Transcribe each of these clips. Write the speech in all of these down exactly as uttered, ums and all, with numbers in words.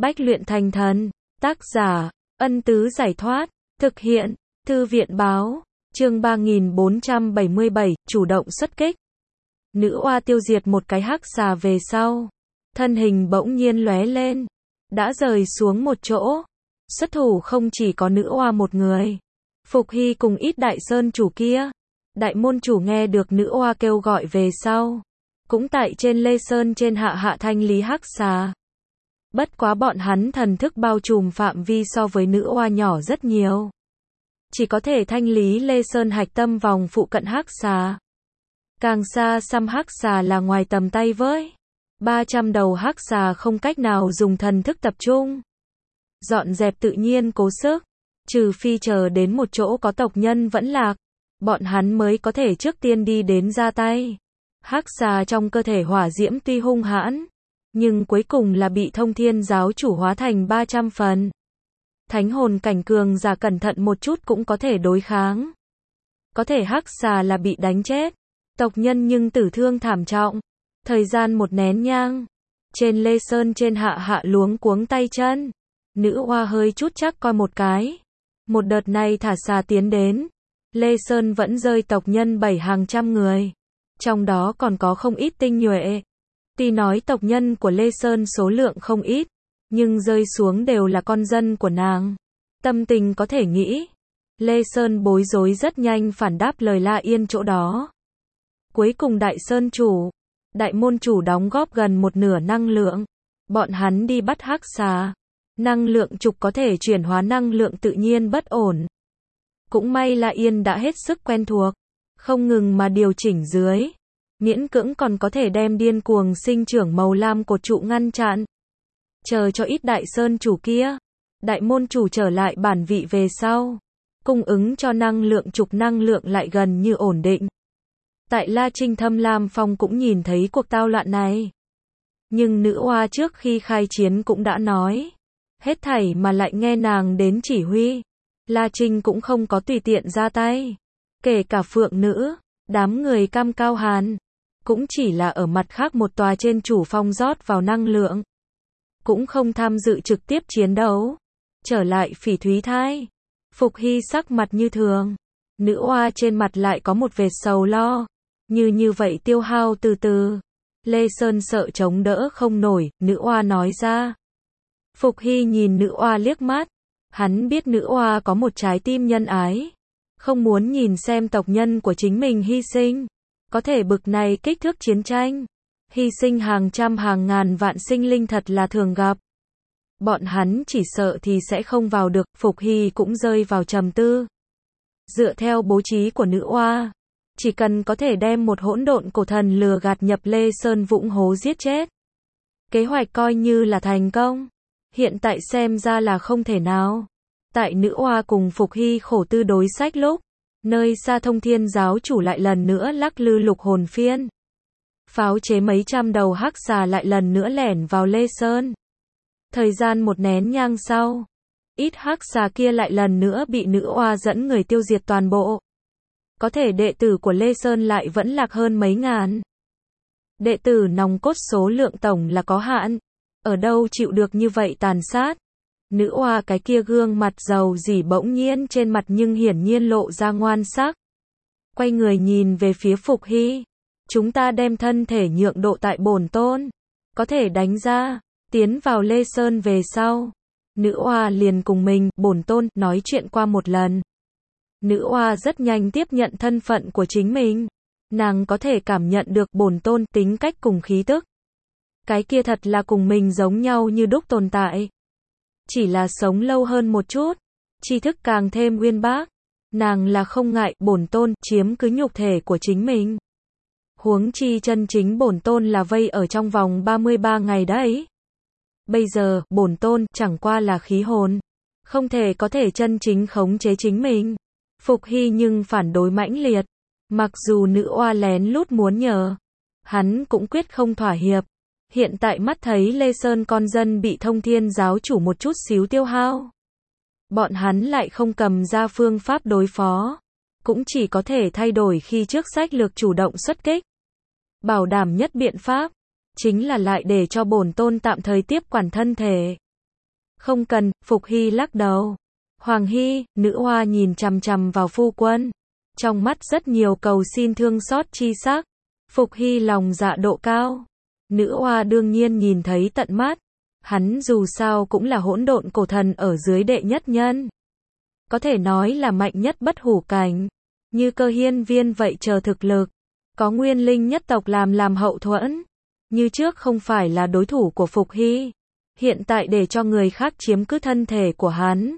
Bách luyện thành thần. Tác giả, Ân Tứ Giải Thoát. Thực hiện, Thư viện Báo. Chương ba nghìn bốn trăm bảy mươi bảy, chủ động xuất kích. Nữ oa tiêu diệt một cái hắc xà về sau. Thân hình bỗng nhiên lóe lên. Đã rời xuống một chỗ. Xuất thủ không chỉ có nữ oa một người. Phục Hy cùng ít đại sơn chủ kia. Đại môn chủ nghe được nữ oa kêu gọi về sau. Cũng tại trên Lê Sơn trên hạ hạ thanh lý hắc xà. Bất quá bọn hắn thần thức bao trùm phạm vi so với nữ oa nhỏ rất nhiều. Chỉ có thể thanh lý Lê Sơn hạch tâm vòng phụ cận hắc xà. Càng xa xăm hắc xà là ngoài tầm tay với. ba trăm đầu hắc xà không cách nào dùng thần thức tập trung. Dọn dẹp tự nhiên cố sức. Trừ phi chờ đến một chỗ có tộc nhân vẫn lạc. Bọn hắn mới có thể trước tiên đi đến ra tay. Hắc xà trong cơ thể hỏa diễm tuy hung hãn. Nhưng cuối cùng là bị thông thiên giáo chủ hóa thành ba trăm phần. Thánh hồn cảnh cường giả cẩn thận một chút cũng có thể đối kháng. Có thể hắc xà là bị đánh chết. Tộc nhân nhưng tử thương thảm trọng. Thời gian một nén nhang. Trên Lê Sơn trên hạ hạ luống cuống tay chân. Nữ oa hơi chút chắc coi một cái. Một đợt này thả xà tiến đến. Lê Sơn vẫn rơi tộc nhân bảy hàng trăm người. Trong đó còn có không ít tinh nhuệ. Tuy nói tộc nhân của Lê Sơn số lượng không ít. Nhưng rơi xuống đều là con dân của nàng. Tâm tình có thể nghĩ. Lê Sơn bối rối rất nhanh phản đáp lời La Yên chỗ đó. Cuối cùng đại sơn chủ. Đại môn chủ đóng góp gần một nửa năng lượng. Bọn hắn đi bắt hắc xà. Năng lượng trục có thể chuyển hóa năng lượng tự nhiên bất ổn. Cũng may La Yên đã hết sức quen thuộc. Không ngừng mà điều chỉnh dưới. Miễn cưỡng còn có thể đem điên cuồng sinh trưởng màu lam cột trụ ngăn chặn. Chờ cho ít đại sơn chủ kia. Đại môn chủ trở lại bản vị về sau. Cung ứng cho năng lượng trục năng lượng lại gần như ổn định. Tại La Trinh Thâm Lam Phong cũng nhìn thấy cuộc tao loạn này. Nhưng nữ oa trước khi khai chiến cũng đã nói. Hết thảy mà lại nghe nàng đến chỉ huy. La Trinh cũng không có tùy tiện ra tay. Kể cả phượng nữ, đám người cam cao hàn. Cũng chỉ là ở mặt khác một tòa trên chủ phong rót vào năng lượng. Cũng không tham dự trực tiếp chiến đấu. Trở lại Phỉ Thúy Thai. Phục Hy sắc mặt như thường. Nữ oa trên mặt lại có một vệt sầu lo. Như như vậy tiêu hao từ từ. Lê Sơn sợ chống đỡ không nổi, nữ oa nói ra. Phục Hy nhìn nữ oa liếc mắt. Hắn biết nữ oa có một trái tim nhân ái. Không muốn nhìn xem tộc nhân của chính mình hy sinh. Có thể bực này kích thước chiến tranh. Hy sinh hàng trăm hàng ngàn vạn sinh linh thật là thường gặp. Bọn hắn chỉ sợ thì sẽ không vào được. Phục Hy cũng rơi vào trầm tư. Dựa theo bố trí của nữ oa. Chỉ cần có thể đem một hỗn độn cổ thần lừa gạt nhập Lê Sơn vũng hố giết chết. Kế hoạch coi như là thành công. Hiện tại xem ra là không thể nào. Tại nữ oa cùng Phục Hy khổ tư đối sách lúc. Nơi xa thông thiên giáo chủ lại lần nữa lắc lư lục hồn phiên. Pháo chế mấy trăm đầu hắc xà lại lần nữa lẻn vào Lê Sơn. Thời gian một nén nhang sau. Ít hắc xà kia lại lần nữa bị nữ oa dẫn người tiêu diệt toàn bộ. Có thể đệ tử của Lê Sơn lại vẫn lạc hơn mấy ngàn. Đệ tử nòng cốt số lượng tổng là có hạn. Ở đâu chịu được như vậy tàn sát. Nữ oa cái kia gương mặt giàu dỉ bỗng nhiên trên mặt nhưng hiển nhiên lộ ra ngoan sắc. Quay người nhìn về phía Phục Hy. Chúng ta đem thân thể nhượng độ tại bổn tôn. Có thể đánh ra. Tiến vào Lê Sơn về sau. Nữ oa liền cùng mình, bổn tôn, nói chuyện qua một lần. Nữ oa rất nhanh tiếp nhận thân phận của chính mình. Nàng có thể cảm nhận được bổn tôn tính cách cùng khí tức. Cái kia thật là cùng mình giống nhau như đúc tồn tại. Chỉ là sống lâu hơn một chút. Tri thức càng thêm uyên bác. Nàng là không ngại bổn tôn chiếm cứ nhục thể của chính mình. Huống chi chân chính bổn tôn là vây ở trong vòng ba mươi ba ngày đấy. Bây giờ, bổn tôn chẳng qua là khí hồn. Không thể có thể chân chính khống chế chính mình. Phục Hy nhưng phản đối mãnh liệt. Mặc dù nữ oa lén lút muốn nhờ. Hắn cũng quyết không thỏa hiệp. Hiện tại mắt thấy Lê Sơn con dân bị thông thiên giáo chủ một chút xíu tiêu hao. Bọn hắn lại không cầm ra phương pháp đối phó. Cũng chỉ có thể thay đổi khi trước sách lược chủ động xuất kích. Bảo đảm nhất biện pháp. Chính là lại để cho bổn tôn tạm thời tiếp quản thân thể. Không cần, Phục Hy lắc đầu. Hoàng Hy, nữ oa nhìn chằm chằm vào phu quân. Trong mắt rất nhiều cầu xin thương xót chi sắc. Phục Hy lòng dạ độ cao. Nữ oa đương nhiên nhìn thấy tận mắt. Hắn dù sao cũng là hỗn độn cổ thần ở dưới đệ nhất nhân. Có thể nói là mạnh nhất bất hủ cảnh. Như Cơ Hiên Viên vậy chờ thực lực. Có nguyên linh nhất tộc làm làm hậu thuẫn. Như trước không phải là đối thủ của Phục Hy. Hiện tại để cho người khác chiếm cứ thân thể của hắn.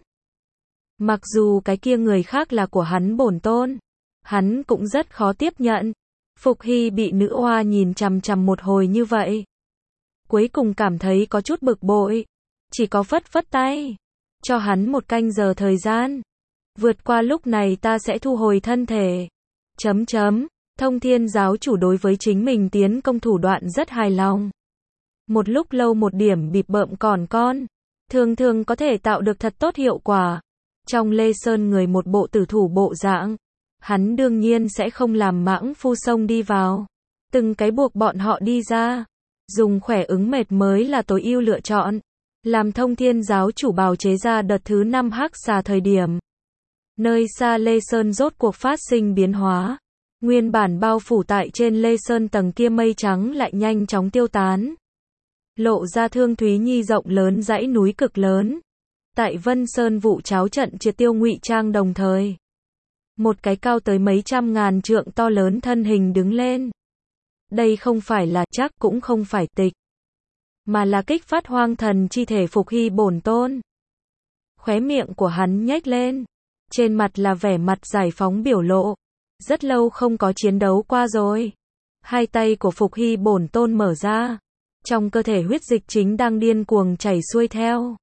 Mặc dù cái kia người khác là của hắn bổn tôn. Hắn cũng rất khó tiếp nhận. Phục Hy bị nữ oa nhìn chằm chằm một hồi như vậy. Cuối cùng cảm thấy có chút bực bội. Chỉ có phất phất tay. Cho hắn một canh giờ thời gian. Vượt qua lúc này ta sẽ thu hồi thân thể. Chấm chấm. Thông Thiên giáo chủ đối với chính mình tiến công thủ đoạn rất hài lòng. Một lúc lâu một điểm bịp bợm còn con. Thường thường có thể tạo được thật tốt hiệu quả. Trong Lê Sơn người một bộ tử thủ bộ dạng. Hắn đương nhiên sẽ không làm mãng phu sông đi vào. Từng cái buộc bọn họ đi ra. Dùng khỏe ứng mệt mới là tối ưu lựa chọn. Làm Thông Thiên giáo chủ bào chế ra đợt thứ năm hắc xà thời điểm. Nơi xa Lê Sơn rốt cuộc phát sinh biến hóa. Nguyên bản bao phủ tại trên Lê Sơn tầng kia mây trắng lại nhanh chóng tiêu tán. Lộ ra Thương Thúy Nhi rộng lớn dãy núi cực lớn. Tại Vân Sơn vụ cháo trận triệt tiêu ngụy trang đồng thời. Một cái cao tới mấy trăm ngàn trượng to lớn thân hình đứng lên. Đây không phải là chắc cũng không phải tịch. Mà là kích phát hoang thần chi thể Phục Hy bổn tôn. Khóe miệng của hắn nhếch lên. Trên mặt là vẻ mặt giải phóng biểu lộ. Rất lâu không có chiến đấu qua rồi. Hai tay của Phục Hy bổn tôn mở ra. Trong cơ thể huyết dịch chính đang điên cuồng chảy xuôi theo.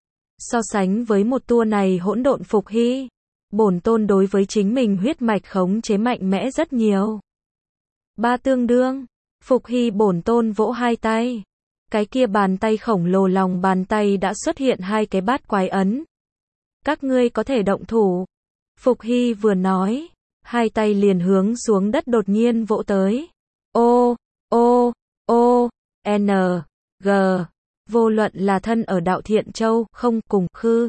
So sánh với một tua này hỗn độn Phục Hy. Bổn tôn đối với chính mình huyết mạch khống chế mạnh mẽ rất nhiều. Ba tương đương. Phục Hy bổn tôn vỗ hai tay. Cái kia bàn tay khổng lồ lòng bàn tay đã xuất hiện hai cái bát quái ấn. Các ngươi có thể động thủ. Phục Hy vừa nói. Hai tay liền hướng xuống đất đột nhiên vỗ tới. O, O, O, N, G. Vô luận là thân ở Đạo Thiện Châu, không, cùng, khư.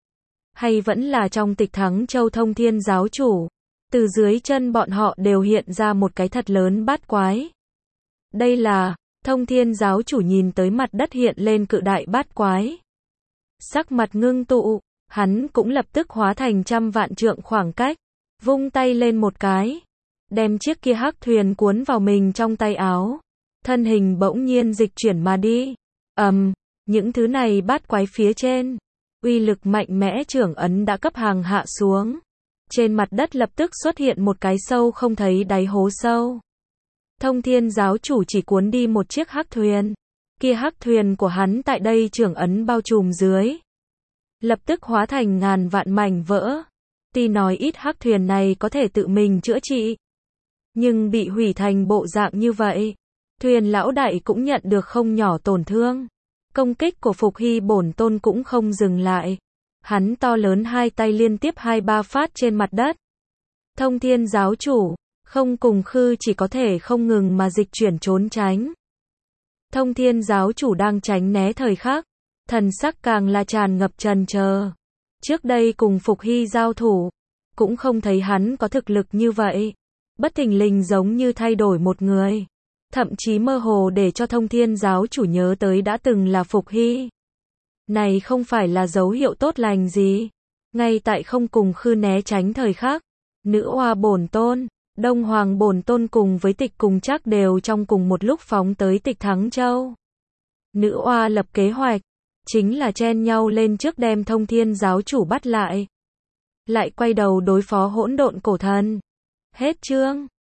Hay vẫn là trong Tịch Thắng Châu Thông Thiên giáo chủ. Từ dưới chân bọn họ đều hiện ra một cái thật lớn bát quái. Đây là, Thông Thiên giáo chủ nhìn tới mặt đất hiện lên cự đại bát quái. Sắc mặt ngưng tụ, hắn cũng lập tức hóa thành trăm vạn trượng khoảng cách. Vung tay lên một cái. Đem chiếc kia hắc thuyền cuốn vào mình trong tay áo. Thân hình bỗng nhiên dịch chuyển mà đi. Ầm, um, những thứ này bát quái phía trên. Uy lực mạnh mẽ trưởng ấn đã cấp hàng hạ xuống. Trên mặt đất lập tức xuất hiện một cái sâu không thấy đáy hố sâu. Thông Thiên giáo chủ chỉ cuốn đi một chiếc hắc thuyền. Kia hắc thuyền của hắn tại đây trưởng ấn bao trùm dưới. Lập tức hóa thành ngàn vạn mảnh vỡ. Tuy nói ít hắc thuyền này có thể tự mình chữa trị. Nhưng bị hủy thành bộ dạng như vậy. Thuyền lão đại cũng nhận được không nhỏ tổn thương. Công kích của Phục Hy bổn tôn cũng không dừng lại. Hắn to lớn hai tay liên tiếp hai ba phát trên mặt đất. Thông Thiên giáo chủ, không cùng khư chỉ có thể không ngừng mà dịch chuyển trốn tránh. Thông Thiên giáo chủ đang tránh né thời khắc. Thần sắc càng là tràn ngập trần chờ. Trước đây cùng Phục Hy giao thủ, cũng không thấy hắn có thực lực như vậy. Bất thình lình giống như thay đổi một người. Thậm chí mơ hồ để cho Thông Thiên giáo chủ nhớ tới đã từng là Phục Hy. Này không phải là dấu hiệu tốt lành gì. Ngay tại không cùng khư né tránh thời khắc. Nữ oa bổn tôn, Đông Hoàng bổn tôn cùng với Tịch cùng chắc đều trong cùng một lúc phóng tới Tịch Thắng Châu. Nữ oa lập kế hoạch. Chính là chen nhau lên trước đem Thông Thiên giáo chủ bắt lại. Lại quay đầu đối phó hỗn độn cổ thần. Hết chương.